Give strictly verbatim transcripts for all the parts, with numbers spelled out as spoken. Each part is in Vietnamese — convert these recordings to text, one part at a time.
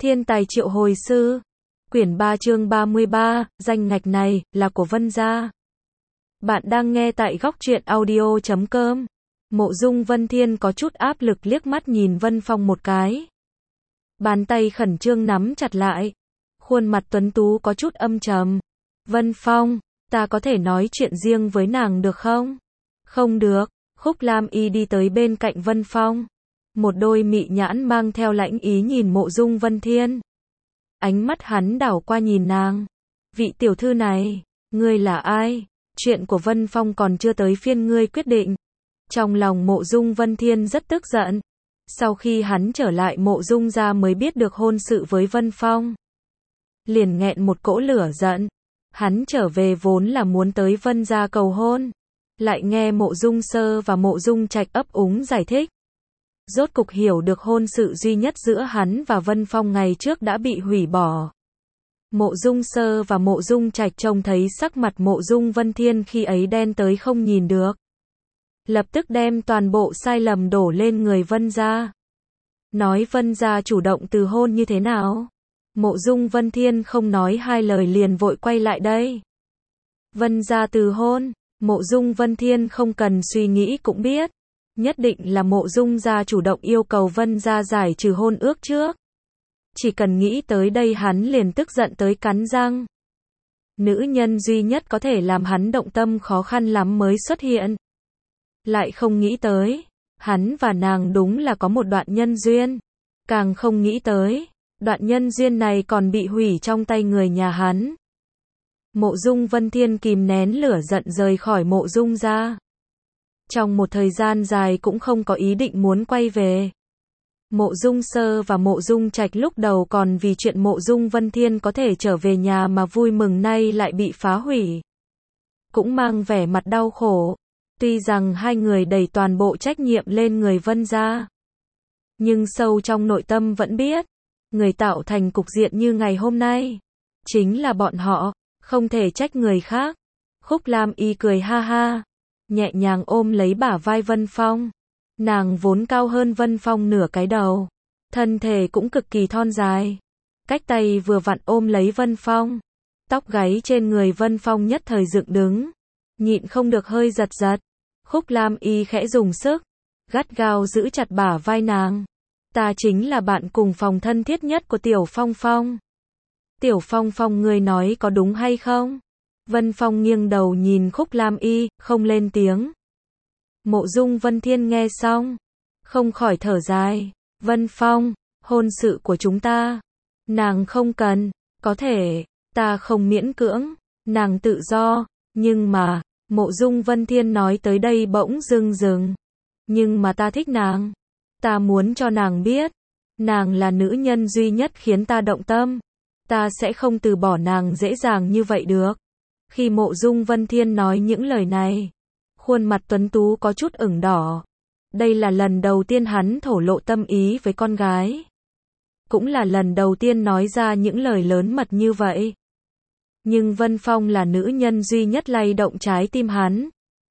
Thiên tài triệu hồi sư. Quyển ba chương ba mươi ba, danh ngạch này, là của Vân gia. Bạn đang nghe tại góc truyện audio chấm com. Mộ Dung Vân Thiên có chút áp lực liếc mắt nhìn Vân Phong một cái. Bàn tay khẩn trương nắm chặt lại. Khuôn mặt tuấn tú có chút âm trầm. Vân Phong, ta có thể nói chuyện riêng với nàng được không? Không được. Khúc Lam Y đi tới bên cạnh Vân Phong. Một đôi mị nhãn mang theo lãnh ý nhìn Mộ Dung Vân Thiên. Ánh mắt hắn đảo qua nhìn nàng. Vị tiểu thư này, ngươi là ai? Chuyện của Vân Phong còn chưa tới phiên ngươi quyết định. Trong lòng Mộ Dung Vân Thiên rất tức giận. Sau khi hắn trở lại Mộ Dung gia mới biết được hôn sự với Vân Phong. Liền nghẹn một cỗ lửa giận. Hắn trở về vốn là muốn tới Vân gia cầu hôn. Lại nghe Mộ Dung Sơ và Mộ Dung Trạch ấp úng giải thích. Rốt cục hiểu được hôn sự duy nhất giữa hắn và Vân Phong ngày trước đã bị hủy bỏ. Mộ Dung Sơ và Mộ Dung Trạch trông thấy sắc mặt Mộ Dung Vân Thiên khi ấy đen tới không nhìn được. Lập tức đem toàn bộ sai lầm đổ lên người Vân gia. Nói Vân gia chủ động từ hôn như thế nào? Mộ Dung Vân Thiên không nói hai lời liền vội quay lại đây. Vân gia từ hôn, Mộ Dung Vân Thiên không cần suy nghĩ cũng biết. Nhất định là Mộ Dung gia chủ động yêu cầu Vân gia giải trừ hôn ước trước. Chỉ cần nghĩ tới đây hắn liền tức giận tới cắn răng. Nữ nhân duy nhất có thể làm hắn động tâm khó khăn lắm mới xuất hiện. Lại không nghĩ tới, hắn và nàng đúng là có một đoạn nhân duyên. Càng không nghĩ tới, đoạn nhân duyên này còn bị hủy trong tay người nhà hắn. Mộ Dung Vân Thiên kìm nén lửa giận rời khỏi Mộ Dung gia. Trong một thời gian dài cũng không có ý định muốn quay về. Mộ Dung Sơ và Mộ Dung Trạch lúc đầu còn vì chuyện Mộ Dung Vân Thiên có thể trở về nhà mà vui mừng, nay lại bị phá hủy. Cũng mang vẻ mặt đau khổ. Tuy rằng hai người đẩy toàn bộ trách nhiệm lên người Vân gia. Nhưng sâu trong nội tâm vẫn biết. Người tạo thành cục diện như ngày hôm nay. Chính là bọn họ. Không thể trách người khác. Khúc Lam Y cười ha ha. Nhẹ nhàng ôm lấy bả vai Vân Phong. Nàng vốn cao hơn Vân Phong nửa cái đầu. Thân thể cũng cực kỳ thon dài. Cách tay vừa vặn ôm lấy Vân Phong. Tóc gáy trên người Vân Phong nhất thời dựng đứng. Nhịn không được hơi giật giật. Khúc Lam Y khẽ dùng sức. Gắt gao giữ chặt bả vai nàng. Ta chính là bạn cùng phòng thân thiết nhất của Tiểu Phong Phong. Tiểu Phong Phong, ngươi nói có đúng hay không? Vân Phong nghiêng đầu nhìn Khúc Lam Y, không lên tiếng. Mộ Dung Vân Thiên nghe xong, không khỏi thở dài. Vân Phong, hôn sự của chúng ta, nàng không cần, có thể, ta không miễn cưỡng, nàng tự do, nhưng mà, Mộ Dung Vân Thiên nói tới đây bỗng dưng dừng. Nhưng mà ta thích nàng, ta muốn cho nàng biết, nàng là nữ nhân duy nhất khiến ta động tâm, ta sẽ không từ bỏ nàng dễ dàng như vậy được. Khi Mộ Dung Vân Thiên nói những lời này, khuôn mặt tuấn tú có chút ửng đỏ. Đây là lần đầu tiên hắn thổ lộ tâm ý với con gái. Cũng là lần đầu tiên nói ra những lời lớn mật như vậy. Nhưng Vân Phong là nữ nhân duy nhất lay động trái tim hắn.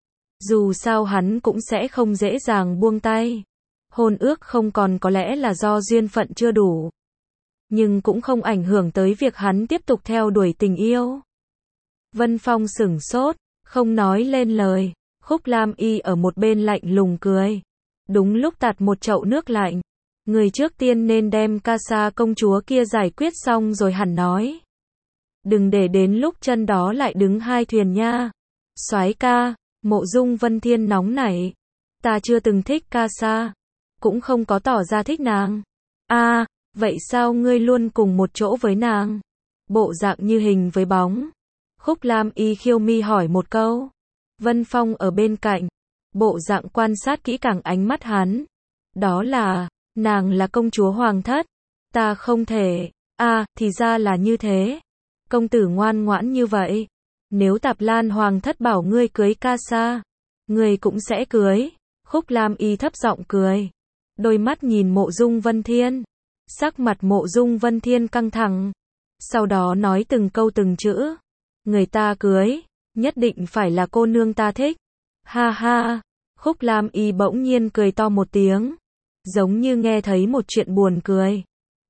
Dù sao hắn cũng sẽ không dễ dàng buông tay. Hôn ước không còn có lẽ là do duyên phận chưa đủ. Nhưng cũng không ảnh hưởng tới việc hắn tiếp tục theo đuổi tình yêu. Vân Phong sửng sốt, không nói lên lời. Khúc Lam Y ở một bên lạnh lùng cười. Đúng lúc tạt một chậu nước lạnh. Người trước tiên nên đem ca sa công chúa kia giải quyết xong rồi hẳn nói. Đừng để đến lúc chân đó lại đứng hai thuyền nha. Soái ca, Mộ Dung Vân Thiên nóng nảy. Ta chưa từng thích ca sa. Cũng không có tỏ ra thích nàng. À, vậy sao ngươi luôn cùng một chỗ với nàng? Bộ dạng như hình với bóng. Khúc Lam Y khiêu mi hỏi một câu. Vân Phong ở bên cạnh, bộ dạng quan sát kỹ càng ánh mắt hắn. Đó là, nàng là công chúa hoàng thất. Ta không thể, à, thì ra là như thế. Công tử ngoan ngoãn như vậy. Nếu Tạp Lan hoàng thất bảo ngươi cưới ca sa, ngươi cũng sẽ cưới. Khúc Lam Y thấp giọng cười. Đôi mắt nhìn Mộ Dung Vân Thiên. Sắc mặt Mộ Dung Vân Thiên căng thẳng. Sau đó nói từng câu từng chữ. Người ta cưới, nhất định phải là cô nương ta thích. Ha ha, Khúc Lam Y bỗng nhiên cười to một tiếng. Giống như nghe thấy một chuyện buồn cười.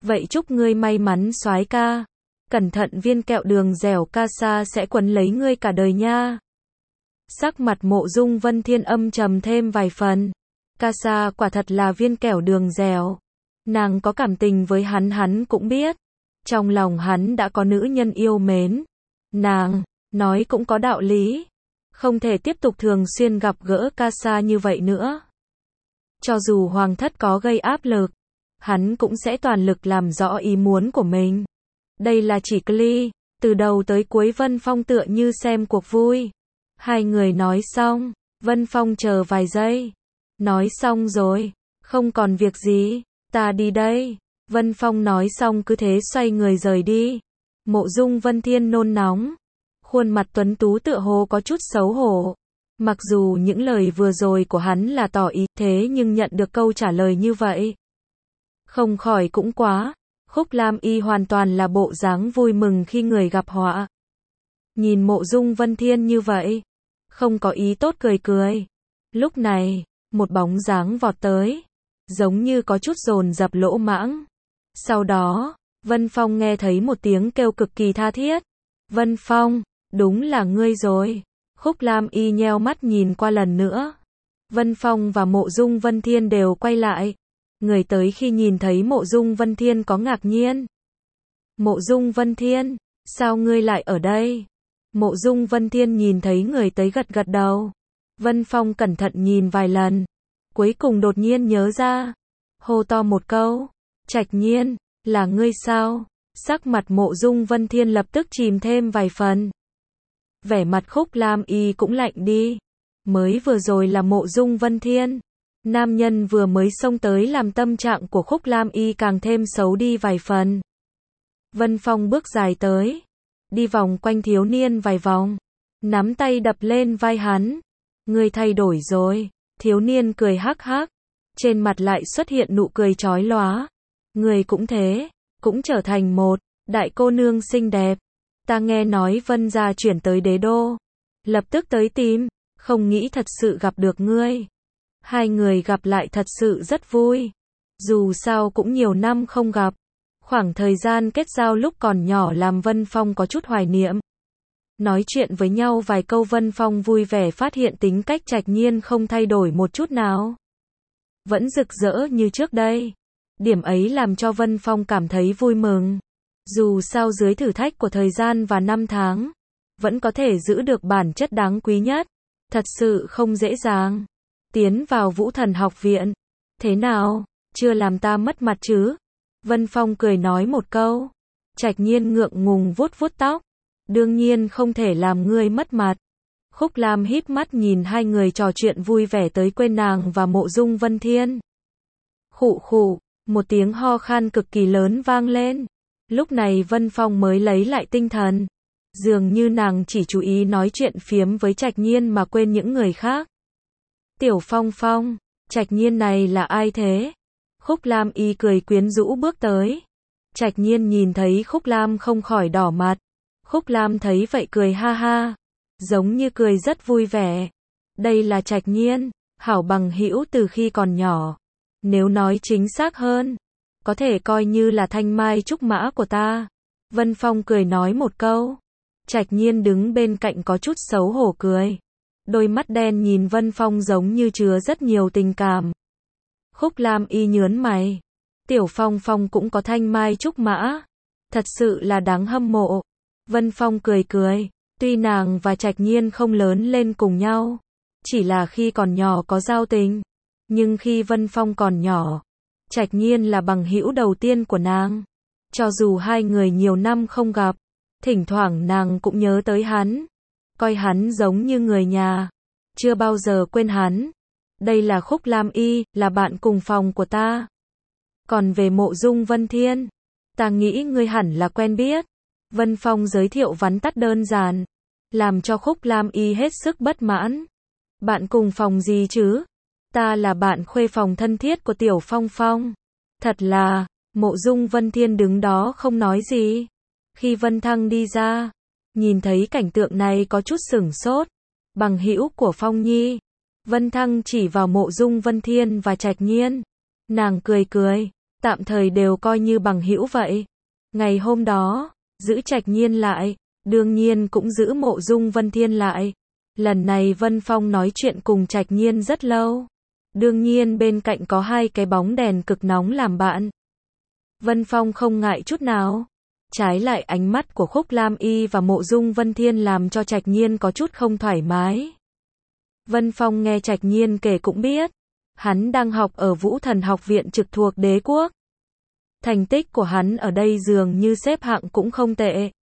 Vậy chúc ngươi may mắn soái ca. Cẩn thận viên kẹo đường dẻo Casa sẽ quấn lấy ngươi cả đời nha. Sắc mặt Mộ Dung Vân Thiên âm trầm thêm vài phần. Casa quả thật là viên kẹo đường dẻo. Nàng có cảm tình với hắn hắn cũng biết. Trong lòng hắn đã có nữ nhân yêu mến. Nàng, nói cũng có đạo lý. Không thể tiếp tục thường xuyên gặp gỡ Casa như vậy nữa. Cho dù hoàng thất có gây áp lực, hắn cũng sẽ toàn lực làm rõ ý muốn của mình. Đây là chỉ Cli, từ đầu tới cuối Vân Phong tựa như xem cuộc vui. Hai người nói xong, Vân Phong chờ vài giây. Nói xong rồi, không còn việc gì, ta đi đây. Vân Phong nói xong cứ thế xoay người rời đi. Mộ Dung Vân Thiên nôn nóng. Khuôn mặt tuấn tú tựa hồ có chút xấu hổ. Mặc dù những lời vừa rồi của hắn là tỏ ý thế nhưng nhận được câu trả lời như vậy. Không khỏi cũng quá. Khúc Lam Y hoàn toàn là bộ dáng vui mừng khi người gặp họa. Nhìn Mộ Dung Vân Thiên như vậy, không có ý tốt cười cười. Lúc này, một bóng dáng vọt tới, giống như có chút dồn dập lỗ mãng. Sau đó, Vân Phong nghe thấy một tiếng kêu cực kỳ tha thiết. Vân Phong, đúng là ngươi rồi. Khúc Lam Y nheo mắt nhìn qua lần nữa. Vân Phong và Mộ Dung Vân Thiên đều quay lại. Người tới khi nhìn thấy Mộ Dung Vân Thiên có ngạc nhiên. Mộ Dung Vân Thiên, sao ngươi lại ở đây? Mộ Dung Vân Thiên nhìn thấy người tới gật gật đầu. Vân Phong cẩn thận nhìn vài lần. Cuối cùng đột nhiên nhớ ra. Hô to một câu. Trạch Nhiên, là ngươi sao? Sắc mặt Mộ Dung Vân Thiên lập tức chìm thêm vài phần. Vẻ mặt Khúc Lam Y cũng lạnh đi. Mới vừa rồi là Mộ Dung Vân Thiên. Nam nhân vừa mới xông tới làm tâm trạng của Khúc Lam Y càng thêm xấu đi vài phần. Vân Phong bước dài tới. Đi vòng quanh thiếu niên vài vòng. Nắm tay đập lên vai hắn. Ngươi thay đổi rồi. Thiếu niên cười hắc hắc. Trên mặt lại xuất hiện nụ cười chói lóa. Ngươi cũng thế. Cũng trở thành một đại cô nương xinh đẹp. Ta nghe nói Vân gia chuyển tới đế đô. Lập tức tới tìm. Không nghĩ thật sự gặp được ngươi. Hai người gặp lại thật sự rất vui. Dù sao cũng nhiều năm không gặp. Khoảng thời gian kết giao lúc còn nhỏ làm Vân Phong có chút hoài niệm. Nói chuyện với nhau vài câu Vân Phong vui vẻ phát hiện tính cách Trạch Nhiên không thay đổi một chút nào. Vẫn rực rỡ như trước đây. Điểm ấy làm cho Vân Phong cảm thấy vui mừng. Dù sao dưới thử thách của thời gian và năm tháng, vẫn có thể giữ được bản chất đáng quý nhất. Thật sự không dễ dàng. Tiến vào Vũ Thần học viện. Thế nào, chưa làm ta mất mặt chứ? Vân Phong cười nói một câu. Trạch Nhiên ngượng ngùng vuốt vuốt tóc. Đương nhiên không thể làm ngươi mất mặt. Khúc Lam híp mắt nhìn hai người trò chuyện vui vẻ tới quên nàng và Mộ Dung Vân Thiên. Khụ khụ, một tiếng ho khan cực kỳ lớn vang lên. Lúc này Vân Phong mới lấy lại tinh thần. Dường như nàng chỉ chú ý nói chuyện phiếm với Trạch Nhiên mà quên những người khác. Tiểu Phong Phong, Trạch Nhiên này là ai thế? Khúc Lam Y cười quyến rũ bước tới. Trạch Nhiên nhìn thấy Khúc Lam không khỏi đỏ mặt. Khúc Lam thấy vậy cười ha ha, giống như cười rất vui vẻ. Đây là Trạch Nhiên, hảo bằng hữu từ khi còn nhỏ. Nếu nói chính xác hơn, có thể coi như là thanh mai trúc mã của ta. Vân Phong cười nói một câu. Trạch Nhiên đứng bên cạnh có chút xấu hổ cười. Đôi mắt đen nhìn Vân Phong giống như chứa rất nhiều tình cảm. Khúc Lam Y nhớn mày. Tiểu Phong Phong cũng có thanh mai trúc mã. Thật sự là đáng hâm mộ. Vân Phong cười cười. Tuy nàng và Trạch Nhiên không lớn lên cùng nhau, chỉ là khi còn nhỏ có giao tình. Nhưng khi Vân Phong còn nhỏ, Trạch Nhiên là bằng hữu đầu tiên của nàng. Cho dù hai người nhiều năm không gặp, thỉnh thoảng nàng cũng nhớ tới hắn. Coi hắn giống như người nhà. Chưa bao giờ quên hắn. Đây là Khúc Lam Y, là bạn cùng phòng của ta. Còn về Mộ Dung Vân Thiên, ta nghĩ ngươi hẳn là quen biết. Vân Phong giới thiệu vắn tắt đơn giản, làm cho Khúc Lam Y hết sức bất mãn. Bạn cùng phòng gì chứ? Ta là bạn khuê phòng thân thiết của Tiểu Phong Phong. Thật là, Mộ Dung Vân Thiên đứng đó không nói gì. Khi Vân Thăng đi ra, nhìn thấy cảnh tượng này có chút sửng sốt. Bằng hữu của Phong Nhi. Vân Thăng chỉ vào Mộ Dung Vân Thiên và Trạch Nhiên. Nàng cười cười. tạm thời đều coi như bằng hữu vậy. Ngày hôm đó, giữ Trạch Nhiên lại, đương nhiên cũng giữ Mộ Dung Vân Thiên lại. Lần này Vân Phong nói chuyện cùng Trạch Nhiên rất lâu. Đương nhiên bên cạnh có hai cái bóng đèn cực nóng làm bạn. Vân Phong không ngại chút nào. Trái lại ánh mắt của Khúc Lam Y và Mộ Dung Vân Thiên làm cho Trạch Nhiên có chút không thoải mái. Vân Phong nghe Trạch Nhiên kể cũng biết. Hắn đang học ở Vũ Thần Học viện trực thuộc Đế Quốc. Thành tích của hắn ở đây dường như xếp hạng cũng không tệ.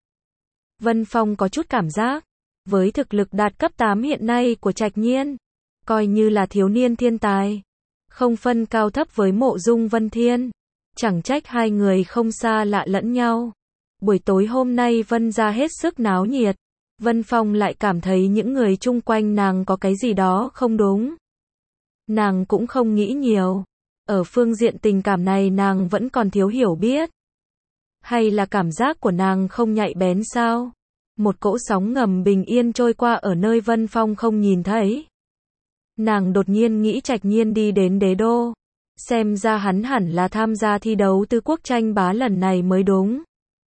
Vân Phong có chút cảm giác. Với thực lực đạt cấp tám hiện nay của Trạch Nhiên, coi như là thiếu niên thiên tài. Không phân cao thấp với Mộ Dung Vân Thiên. Chẳng trách hai người không xa lạ lẫn nhau. Buổi tối hôm nay Vân gia hết sức náo nhiệt. Vân Phong lại cảm thấy những người chung quanh nàng có cái gì đó không đúng. Nàng cũng không nghĩ nhiều. Ở phương diện tình cảm này nàng vẫn còn thiếu hiểu biết. Hay là cảm giác của nàng không nhạy bén sao? Một cỗ sóng ngầm bình yên trôi qua ở nơi Vân Phong không nhìn thấy. Nàng đột nhiên nghĩ Trạch Nhiên đi đến đế đô. Xem ra hắn hẳn là tham gia thi đấu tứ quốc tranh bá lần này mới đúng.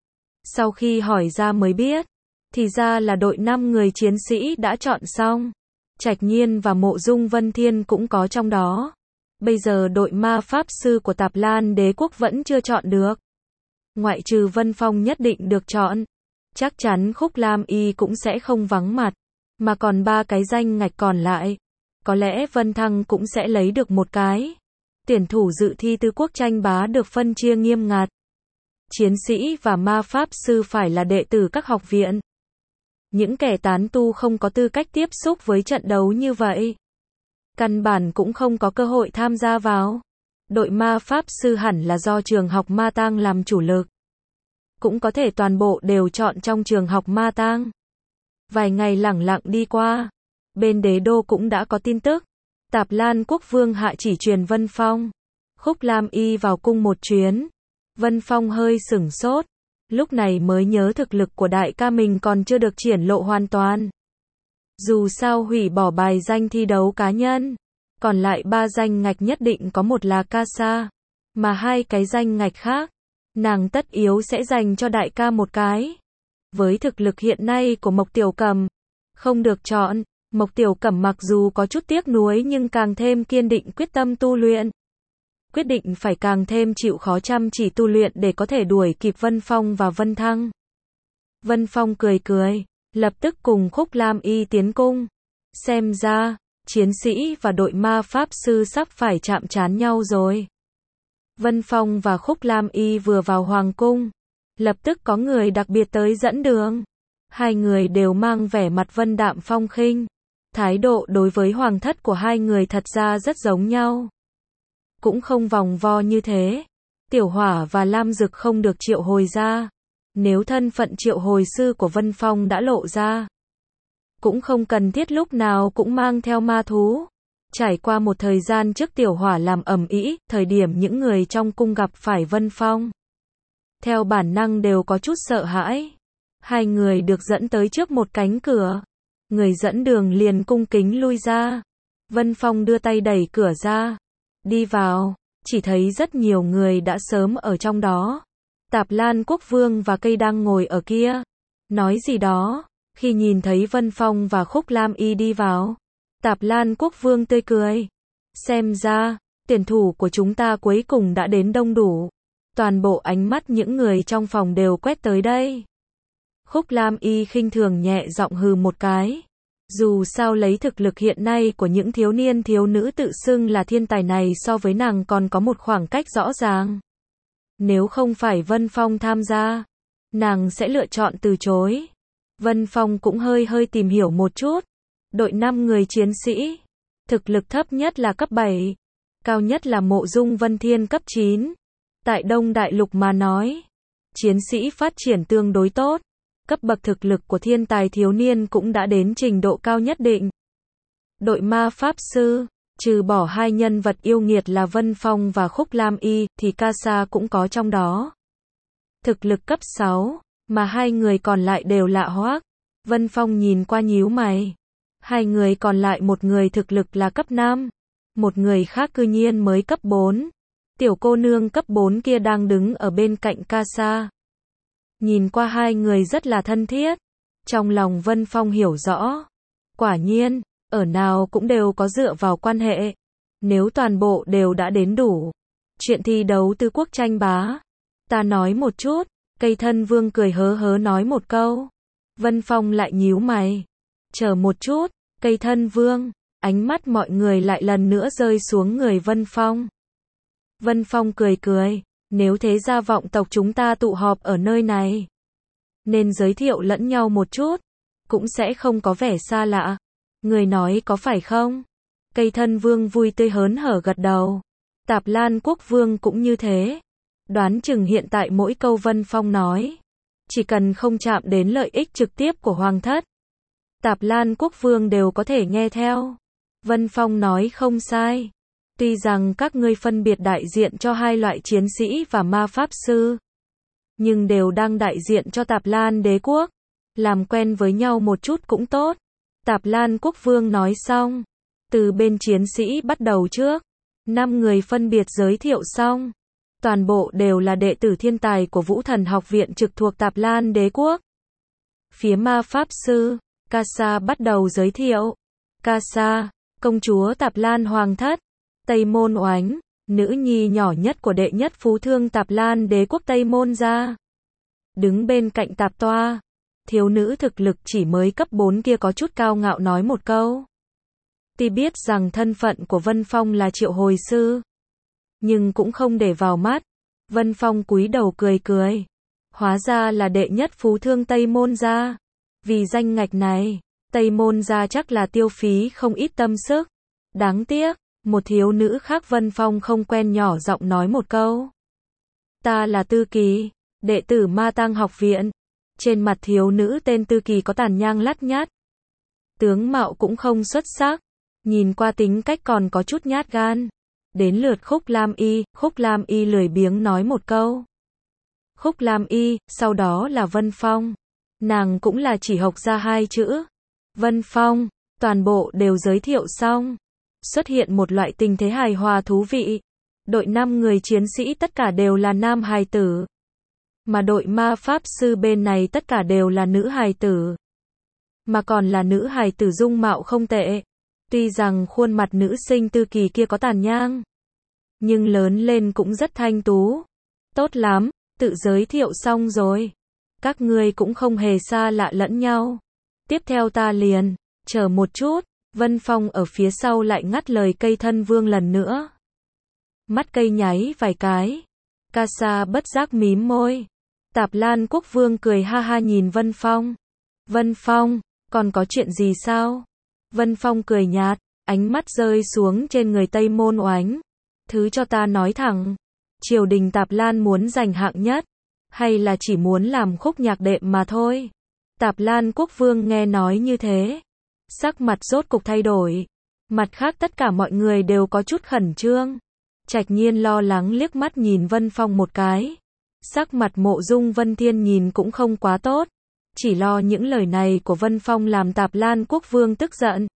Sau khi hỏi ra mới biết, thì ra là đội năm người chiến sĩ đã chọn xong. Trạch Nhiên và Mộ Dung Vân Thiên cũng có trong đó. Bây giờ đội ma pháp sư của Tạp Lan Đế Quốc vẫn chưa chọn được. Ngoại trừ Vân Phong nhất định được chọn, chắc chắn Khúc Lam Y cũng sẽ không vắng mặt. Mà còn ba cái danh ngạch còn lại, có lẽ Vân Thăng cũng sẽ lấy được một cái. Tuyển thủ dự thi tứ quốc tranh bá được phân chia nghiêm ngặt. Chiến sĩ và ma pháp sư phải là đệ tử các học viện. Những kẻ tán tu không có tư cách tiếp xúc với trận đấu như vậy. Căn bản cũng không có cơ hội tham gia vào. Đội ma pháp sư hẳn là do trường học Ma Tang làm chủ lực. Cũng có thể toàn bộ đều chọn trong trường học Ma Tang. Vài ngày lẳng lặng đi qua. Bên đế đô cũng đã có tin tức. Tạp Lan Quốc Vương hạ chỉ truyền Vân Phong. Khúc Lam Y vào cung một chuyến. Vân Phong hơi sửng sốt. Lúc này mới nhớ thực lực của đại ca mình còn chưa được triển lộ hoàn toàn. Dù sao hủy bỏ bài danh thi đấu cá nhân. Còn lại ba danh ngạch nhất định có một là Casa. Mà hai cái danh ngạch khác, nàng tất yếu sẽ dành cho đại ca một cái. Với thực lực hiện nay của Mộc Tiểu Cẩm, không được chọn, Mộc Tiểu Cẩm mặc dù có chút tiếc nuối nhưng càng thêm kiên định quyết tâm tu luyện. Quyết định phải càng thêm chịu khó chăm chỉ tu luyện để có thể đuổi kịp Vân Phong và Vân Thăng. Vân Phong cười cười, lập tức cùng Khúc Lam Y tiến cung. Xem ra, chiến sĩ và đội ma pháp sư sắp phải chạm trán nhau rồi. Vân Phong và Khúc Lam Y vừa vào hoàng cung, lập tức có người đặc biệt tới dẫn đường. Hai người đều mang vẻ mặt vân đạm phong khinh. Thái độ đối với hoàng thất của hai người thật ra rất giống nhau. Cũng không vòng vo như thế. Tiểu Hỏa và Lam Dực không được triệu hồi ra. Nếu thân phận triệu hồi sư của Vân Phong đã lộ ra, cũng không cần thiết lúc nào cũng mang theo ma thú. Trải qua một thời gian trước Tiểu Hỏa làm ầm ĩ, thời điểm những người trong cung gặp phải Vân Phong, theo bản năng đều có chút sợ hãi. Hai người được dẫn tới trước một cánh cửa. Người dẫn đường liền cung kính lui ra. Vân Phong đưa tay đẩy cửa ra. Đi vào, chỉ thấy rất nhiều người đã sớm ở trong đó. Tạp Lan Quốc Vương và Cây đang ngồi ở kia. Nói gì đó. Khi nhìn thấy Vân Phong và Khúc Lam Y đi vào, Tạp Lan Quốc Vương tươi cười. Xem ra, tuyển thủ của chúng ta cuối cùng đã đến đông đủ. Toàn bộ ánh mắt những người trong phòng đều quét tới đây. Khúc Lam Y khinh thường nhẹ giọng hừ một cái. Dù sao lấy thực lực hiện nay của những thiếu niên thiếu nữ tự xưng là thiên tài này so với nàng còn có một khoảng cách rõ ràng. Nếu không phải Vân Phong tham gia, nàng sẽ lựa chọn từ chối. Vân Phong cũng hơi hơi tìm hiểu một chút. Đội năm người chiến sĩ, thực lực thấp nhất là cấp bảy, cao nhất là Mộ Dung Vân Thiên cấp chín. Tại Đông Đại Lục mà nói, chiến sĩ phát triển tương đối tốt. Cấp bậc thực lực của thiên tài thiếu niên cũng đã đến trình độ cao nhất định. Đội ma pháp sư, trừ bỏ hai nhân vật yêu nghiệt là Vân Phong và Khúc Lam Y, thì Casa cũng có trong đó. Thực lực cấp sáu, mà hai người còn lại đều lạ hoắc. Vân Phong nhìn qua nhíu mày. Hai người còn lại một người thực lực là cấp năm, một người khác cư nhiên mới cấp bốn. Tiểu cô nương cấp bốn kia đang đứng ở bên cạnh Casa. Nhìn qua hai người rất là thân thiết. Trong lòng Vân Phong hiểu rõ. Quả nhiên, ở nào cũng đều có dựa vào quan hệ. Nếu toàn bộ đều đã đến đủ. Chuyện thi đấu tứ quốc tranh bá. Ta nói một chút. Cây thân vương cười hớ hớ nói một câu. Vân Phong lại nhíu mày. Chờ một chút. Cây thân vương. Ánh mắt mọi người lại lần nữa rơi xuống người Vân Phong. Vân Phong cười cười. Nếu thế gia vọng tộc chúng ta tụ họp ở nơi này. Nên giới thiệu lẫn nhau một chút. Cũng sẽ không có vẻ xa lạ. Người nói có phải không? Cây thân vương vui tươi hớn hở gật đầu. Tạp Lan quốc vương cũng như thế. Đoán chừng hiện tại mỗi câu Vân Phong nói. Chỉ cần không chạm đến lợi ích trực tiếp của hoàng thất. Tạp Lan quốc vương đều có thể nghe theo. Vân Phong nói không sai. Tuy rằng các ngươi phân biệt đại diện cho hai loại chiến sĩ và ma pháp sư. Nhưng đều đang đại diện cho Tạp Lan đế quốc. Làm quen với nhau một chút cũng tốt. Tạp Lan quốc vương nói xong. Từ bên chiến sĩ bắt đầu trước. Năm người phân biệt giới thiệu xong. Toàn bộ đều là đệ tử thiên tài của Vũ Thần học viện trực thuộc Tạp Lan đế quốc. Phía ma pháp sư, Casa bắt đầu giới thiệu. Casa, công chúa Tạp Lan hoàng thất. Tây Môn Oánh, nữ nhi nhỏ nhất của đệ nhất phú thương Tạp Lan đế quốc Tây Môn gia. Đứng bên cạnh Tạp Toa. Thiếu nữ thực lực chỉ mới cấp bốn kia có chút cao ngạo nói một câu. Tuy biết rằng thân phận của Vân Phong là triệu hồi sư. Nhưng cũng không để vào mắt. Vân Phong cúi đầu cười cười. Hóa ra là đệ nhất phú thương Tây Môn gia. Vì danh ngạch này, Tây Môn gia chắc là tiêu phí không ít tâm sức. Đáng tiếc, một thiếu nữ khác Vân Phong không quen nhỏ giọng nói một câu. Ta là Tư Kỳ, đệ tử Ma Tang học viện. Trên mặt thiếu nữ tên Tư Kỳ có tàn nhang lắt nhắt. Tướng mạo cũng không xuất sắc. Nhìn qua tính cách còn có chút nhát gan. Đến lượt Khúc Lam Y, Khúc Lam Y lười biếng nói một câu. Khúc Lam Y, sau đó là Vân Phong. Nàng cũng là chỉ học ra hai chữ. Vân Phong, toàn bộ đều giới thiệu xong. Xuất hiện một loại tình thế hài hòa thú vị. Đội năm người chiến sĩ tất cả đều là nam hài tử. Mà đội ma pháp sư bên này tất cả đều là nữ hài tử. Mà còn là nữ hài tử dung mạo không tệ. Tuy rằng khuôn mặt nữ sinh Tư Kỳ kia có tàn nhang. Nhưng lớn lên cũng rất thanh tú. Tốt lắm, tự giới thiệu xong rồi. Các ngươi cũng không hề xa lạ lẫn nhau. Tiếp theo ta liền, chờ một chút. Vân Phong ở phía sau lại ngắt lời cây thân vương lần nữa. Mắt cây nháy vài cái. Casa bất giác mím môi. Tạp Lan quốc vương cười ha ha nhìn Vân Phong. Vân Phong, còn có chuyện gì sao? Vân Phong cười nhạt, ánh mắt rơi xuống trên người Tây Môn Oánh. Thứ cho ta nói thẳng. Triều đình Tạp Lan muốn giành hạng nhất. Hay là chỉ muốn làm khúc nhạc đệm mà thôi? Tạp Lan quốc vương nghe nói như thế. Sắc mặt rốt cục thay đổi. Mặt khác tất cả mọi người đều có chút khẩn trương. Trạch Nhiên lo lắng liếc mắt nhìn Vân Phong một cái. Sắc mặt Mộ Dung Vân Thiên nhìn cũng không quá tốt. Chỉ lo những lời này của Vân Phong làm Tạp Lan quốc vương tức giận.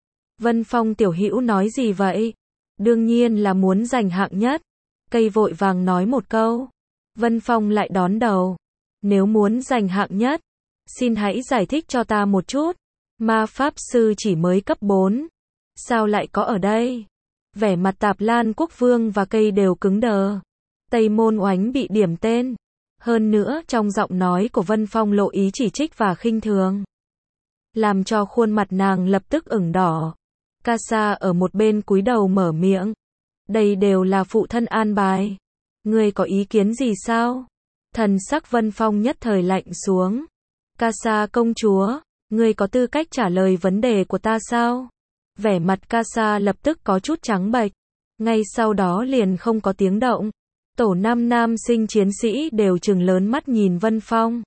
Vân Phong tiểu hữu nói gì vậy? Đương nhiên là muốn giành hạng nhất. Cây vội vàng nói một câu. Vân Phong lại đón đầu. Nếu muốn giành hạng nhất, xin hãy giải thích cho ta một chút. Ma pháp sư chỉ mới cấp bốn. Sao lại có ở đây? Vẻ mặt Tạp Lan quốc vương và cây đều cứng đờ. Tây Môn Oánh bị điểm tên. Hơn nữa trong giọng nói của Vân Phong lộ ý chỉ trích và khinh thường. Làm cho khuôn mặt nàng lập tức ửng đỏ. Casa ở một bên cúi đầu mở miệng. Đây đều là phụ thân an bài. Ngươi có ý kiến gì sao? Thần sắc Vân Phong nhất thời lạnh xuống. Casa công chúa, ngươi có tư cách trả lời vấn đề của ta sao? Vẻ mặt Casa lập tức có chút trắng bệch. Ngay sau đó liền không có tiếng động. Tổ năm nam sinh chiến sĩ đều trừng lớn mắt nhìn Vân Phong.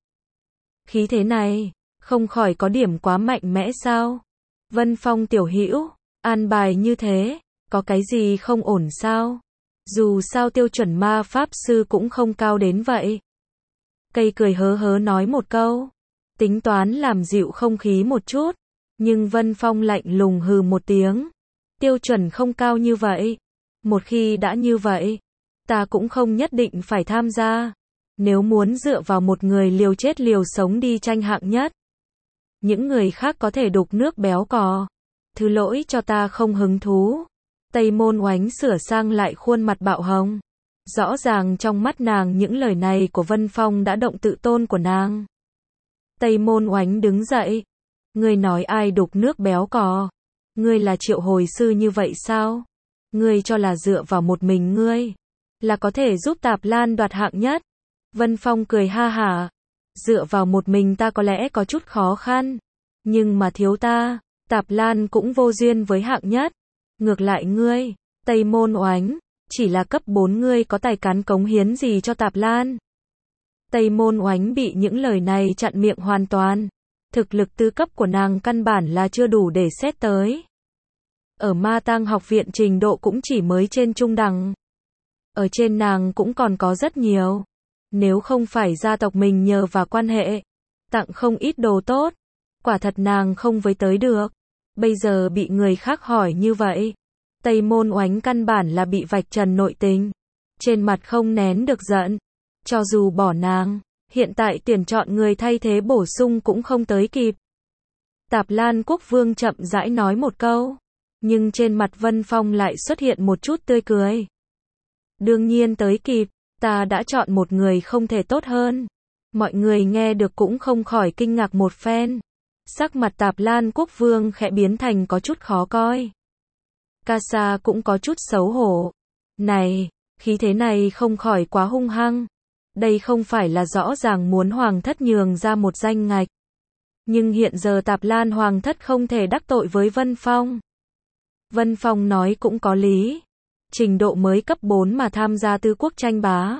Khí thế này, không khỏi có điểm quá mạnh mẽ sao? Vân Phong tiểu hữu, an bài như thế, có cái gì không ổn sao? Dù sao tiêu chuẩn ma pháp sư cũng không cao đến vậy. Cây cười hớ hớ nói một câu. Tính toán làm dịu không khí một chút. Nhưng Vân Phong lạnh lùng hừ một tiếng. Tiêu chuẩn không cao như vậy. Một khi đã như vậy, ta cũng không nhất định phải tham gia. Nếu muốn dựa vào một người liều chết liều sống đi tranh hạng nhất, những người khác có thể đục nước béo cò. Thứ lỗi cho ta không hứng thú. Tây Môn Oánh sửa sang lại khuôn mặt bạo hồng. Rõ ràng trong mắt nàng những lời này của Vân Phong đã động tự tôn của nàng. Tây Môn Oánh đứng dậy. Ngươi nói ai đục nước béo cò? Ngươi là Triệu Hồi Sư như vậy sao? Ngươi cho là dựa vào một mình ngươi là có thể giúp Tạp Lan đoạt hạng nhất? Vân Phong cười ha hả. Dựa vào một mình ta có lẽ có chút khó khăn. Nhưng mà thiếu ta, Tạp Lan cũng vô duyên với hạng nhất. Ngược lại ngươi, Tây Môn Oánh, chỉ là cấp bốn ngươi có tài cán cống hiến gì cho Tạp Lan? Tây Môn Oánh bị những lời này chặn miệng hoàn toàn. Thực lực tứ cấp của nàng căn bản là chưa đủ để xét tới. Ở Ma Tang học viện trình độ cũng chỉ mới trên trung đẳng. Ở trên nàng cũng còn có rất nhiều. Nếu không phải gia tộc mình nhờ và quan hệ, tặng không ít đồ tốt, quả thật nàng không với tới được. Bây giờ bị người khác hỏi như vậy, Tây Môn Oánh căn bản là bị vạch trần nội tình. Trên mặt không nén được giận. Cho dù bỏ nàng, hiện tại tuyển chọn người thay thế bổ sung cũng không tới kịp. Tạp Lan Quốc Vương chậm rãi nói một câu, nhưng trên mặt Vân Phong lại xuất hiện một chút tươi cười. Đương nhiên tới kịp, ta đã chọn một người không thể tốt hơn. Mọi người nghe được cũng không khỏi kinh ngạc một phen. Sắc mặt Tạp Lan Quốc Vương khẽ biến thành có chút khó coi. Casa cũng có chút xấu hổ. Này, khí thế này không khỏi quá hung hăng. Đây không phải là rõ ràng muốn Hoàng thất nhường ra một danh ngạch. Nhưng hiện giờ Tạp Lan Hoàng thất không thể đắc tội với Vân Phong. Vân Phong nói cũng có lý. Trình độ mới cấp bốn mà tham gia tứ quốc tranh bá.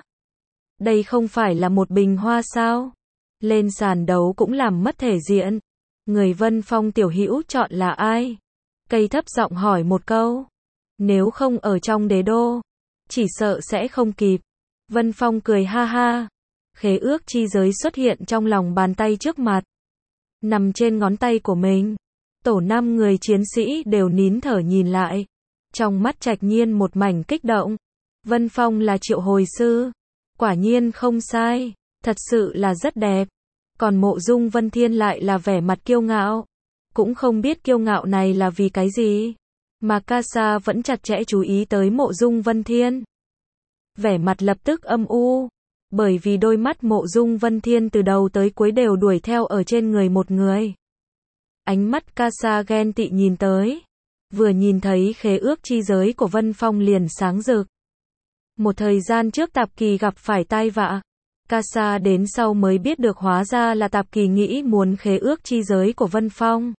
Đây không phải là một bình hoa sao? Lên sàn đấu cũng làm mất thể diện. Người Vân Phong tiểu hữu chọn là ai? Cây thấp giọng hỏi một câu. Nếu không ở trong đế đô, chỉ sợ sẽ không kịp. Vân Phong cười ha ha. Khế ước chi giới xuất hiện trong lòng bàn tay trước mặt. Nằm trên ngón tay của mình. Tổ năm người chiến sĩ đều nín thở nhìn lại. Trong mắt Trạch Nhiên một mảnh kích động. Vân Phong là Triệu Hồi Sư. Quả nhiên không sai. Thật sự là rất đẹp. Còn Mộ Dung Vân Thiên lại là vẻ mặt kiêu ngạo. Cũng không biết kiêu ngạo này là vì cái gì. Mà Casa vẫn chặt chẽ chú ý tới Mộ Dung Vân Thiên. Vẻ mặt lập tức âm u. Bởi vì đôi mắt Mộ Dung Vân Thiên từ đầu tới cuối đều đuổi theo ở trên người một người. Ánh mắt Casa ghen tị nhìn tới. Vừa nhìn thấy khế ước chi giới của Vân Phong liền sáng rực. Một thời gian trước Tạp Kỳ gặp phải tai vạ. Casa đến sau mới biết được hóa ra là Tạp Kỳ nghĩ muốn khế ước chi giới của Vân Phong.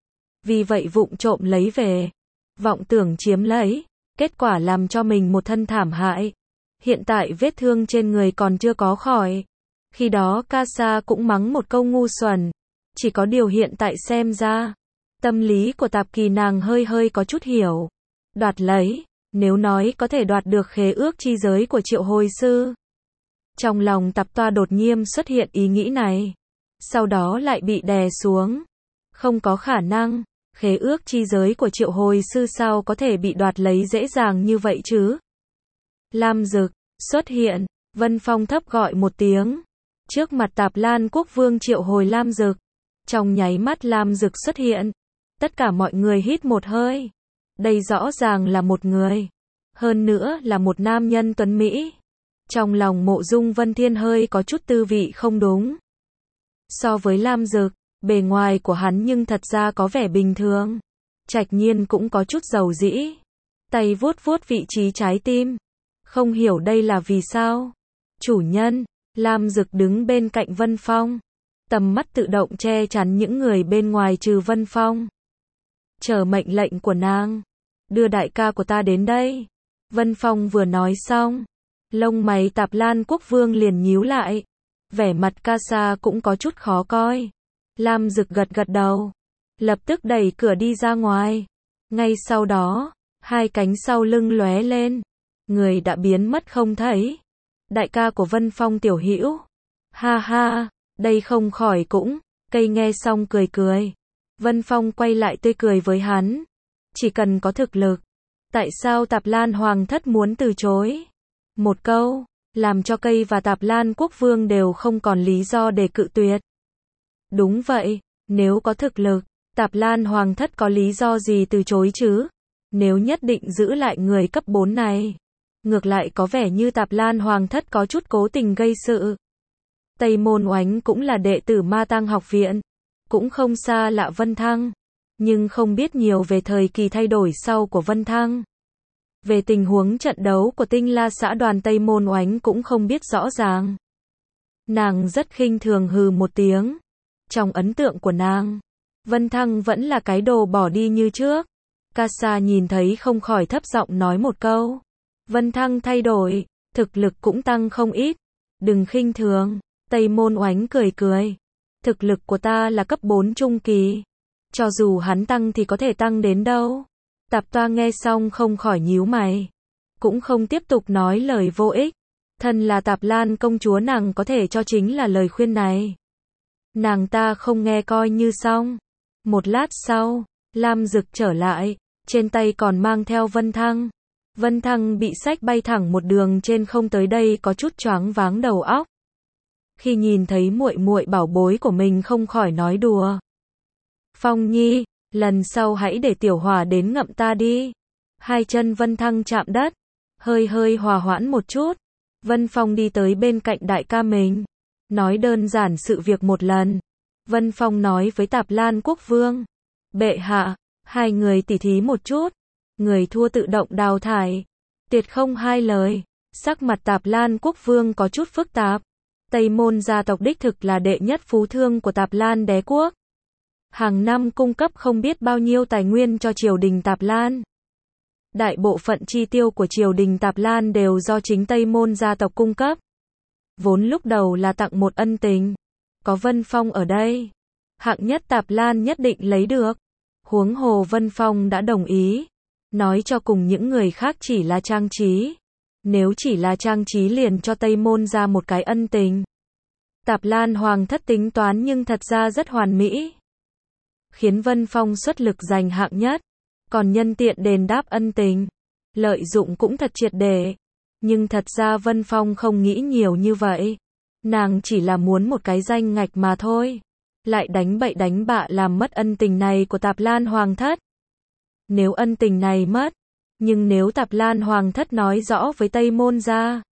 Vì vậy vụng trộm lấy về. Vọng tưởng chiếm lấy. Kết quả làm cho mình một thân thảm hại. Hiện tại vết thương trên người còn chưa có khỏi. Khi đó Casa cũng mắng một câu ngu xuẩn. Chỉ có điều hiện tại xem ra. Tâm lý của Tạp Kỳ nàng hơi hơi có chút hiểu. Đoạt lấy. Nếu nói có thể đoạt được khế ước chi giới của Triệu Hồi Sư. Trong lòng Tạp Toa đột nhiên xuất hiện ý nghĩ này. Sau đó lại bị đè xuống. Không có khả năng. Khế ước chi giới của Triệu Hồi Sư sao có thể bị đoạt lấy dễ dàng như vậy chứ? Lam Dực xuất hiện. Vân Phong thấp gọi một tiếng. Trước mặt Tạp Lan Quốc Vương triệu hồi Lam Dực. Trong nháy mắt Lam Dực xuất hiện. Tất cả mọi người hít một hơi. Đây rõ ràng là một người. Hơn nữa là một nam nhân tuấn Mỹ. Trong lòng Mộ Dung Vân Thiên hơi có chút tư vị không đúng. So với Lam Dực, bề ngoài của hắn nhưng thật ra có vẻ bình thường. Trạch Nhiên cũng có chút dầu dĩ. Tay vuốt vuốt vị trí trái tim. Không hiểu đây là vì sao. Chủ nhân, Lam Dực đứng bên cạnh Vân Phong. Tầm mắt tự động che chắn những người bên ngoài trừ Vân Phong. Chờ mệnh lệnh của nàng. Đưa đại ca của ta đến đây. Vân Phong vừa nói xong. Lông mày Tạp Lan Quốc Vương liền nhíu lại. Vẻ mặt Casa cũng có chút khó coi. Lam Dực gật gật đầu. Lập tức đẩy cửa đi ra ngoài. Ngay sau đó, hai cánh sau lưng lóe lên. Người đã biến mất không thấy. Đại ca của Vân Phong tiểu hữu. Ha ha, đây không khỏi cũng. Cây nghe xong cười cười. Vân Phong quay lại tươi cười với hắn. Chỉ cần có thực lực. Tại sao Tạp Lan Hoàng thất muốn từ chối? Một câu, làm cho Cây và Tạp Lan Quốc Vương đều không còn lý do để cự tuyệt. Đúng vậy, nếu có thực lực, Tạp Lan Hoàng thất có lý do gì từ chối chứ? Nếu nhất định giữ lại người cấp bốn này, ngược lại có vẻ như Tạp Lan Hoàng thất có chút cố tình gây sự. Tây Môn Oánh cũng là đệ tử Ma Tăng học viện, cũng không xa lạ Vân Thăng, nhưng không biết nhiều về thời kỳ thay đổi sau của Vân Thăng. Về tình huống trận đấu của Tinh La xã đoàn Tây Môn Oánh cũng không biết rõ ràng. Nàng rất khinh thường hừ một tiếng. Trong ấn tượng của nàng, Vân Thăng vẫn là cái đồ bỏ đi như trước. Casa nhìn thấy không khỏi thấp giọng nói một câu. Vân Thăng thay đổi, thực lực cũng tăng không ít. Đừng khinh thường. Tây Môn Oánh cười cười. Thực lực của ta là cấp bốn trung kỳ. Cho dù hắn tăng thì có thể tăng đến đâu. Tạp Toa nghe xong không khỏi nhíu mày. Cũng không tiếp tục nói lời vô ích. Thân là Tạp Lan công chúa, nàng có thể cho chính là lời khuyên này. Nàng ta không nghe coi như xong. Một lát sau, Lam Dực trở lại, trên tay còn mang theo Vân Thăng. Vân Thăng bị xách bay thẳng một đường trên không tới đây có chút choáng váng đầu óc. Khi nhìn thấy muội muội bảo bối của mình không khỏi nói đùa. Phong Nhi, lần sau hãy để Tiểu Hòa đến ngậm ta đi. Hai chân Vân Thăng chạm đất, hơi hơi hòa hoãn một chút. Vân Phong đi tới bên cạnh đại ca mình, nói đơn giản sự việc một lần. Vân Phong nói với Tạp Lan Quốc Vương, bệ hạ, hai người tỉ thí một chút, người thua tự động đào thải. Tuyệt không hai lời. Sắc mặt Tạp Lan Quốc Vương có chút phức tạp. Tây Môn gia tộc đích thực là đệ nhất phú thương của Tạp Lan đế quốc. Hàng năm cung cấp không biết bao nhiêu tài nguyên cho triều đình Tạp Lan. Đại bộ phận chi tiêu của triều đình Tạp Lan đều do chính Tây Môn gia tộc cung cấp. Vốn lúc đầu là tặng một ân tình. Có Vân Phong ở đây, hạng nhất Tạp Lan nhất định lấy được. Huống hồ Vân Phong đã đồng ý. Nói cho cùng những người khác chỉ là trang trí. Nếu chỉ là trang trí liền cho Tây Môn ra một cái ân tình. Tạp Lan Hoàng thất tính toán nhưng thật ra rất hoàn mỹ. Khiến Vân Phong xuất lực giành hạng nhất. Còn nhân tiện đền đáp ân tình. Lợi dụng cũng thật triệt để. Nhưng thật ra Vân Phong không nghĩ nhiều như vậy. Nàng chỉ là muốn một cái danh ngạch mà thôi. Lại đánh bậy đánh bạ làm mất ân tình này của Tạp Lan Hoàng thất. Nếu ân tình này mất, nhưng nếu Tạp Lan Hoàng thất nói rõ với Tây Môn gia,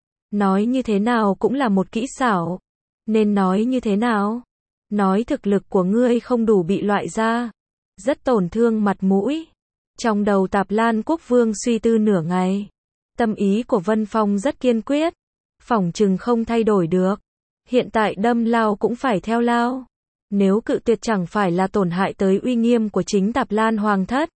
nói như thế nào cũng là một kỹ xảo. Nên nói như thế nào? Nói thực lực của ngươi không đủ bị loại ra, rất tổn thương mặt mũi. Trong đầu Tạp Lan Quốc Vương suy tư nửa ngày. Tâm ý của Vân Phong rất kiên quyết. Phỏng chừng không thay đổi được. Hiện tại đâm lao cũng phải theo lao. Nếu cự tuyệt chẳng phải là tổn hại tới uy nghiêm của chính Tạp Lan Hoàng thất.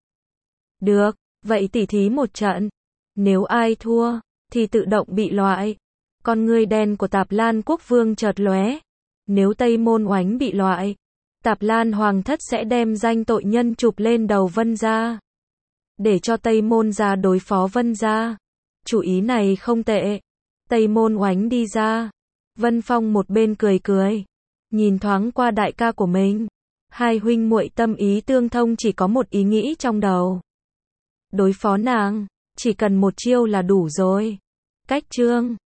Được, vậy tỉ thí một trận. Nếu ai thua, thì tự động bị loại. Con ngươi đen của Tạp Lan Quốc Vương chợt lóe. Nếu Tây Môn Oánh bị loại, Tạp Lan Hoàng thất sẽ đem danh tội nhân chụp lên đầu Vân gia. Để cho Tây Môn gia đối phó Vân gia. Chủ ý này không tệ. Tây Môn Oánh đi ra. Vân Phong một bên cười cười. Nhìn thoáng qua đại ca của mình. Hai huynh muội tâm ý tương thông, chỉ có một ý nghĩ trong đầu. Đối phó nàng, chỉ cần một chiêu là đủ rồi. Cách chương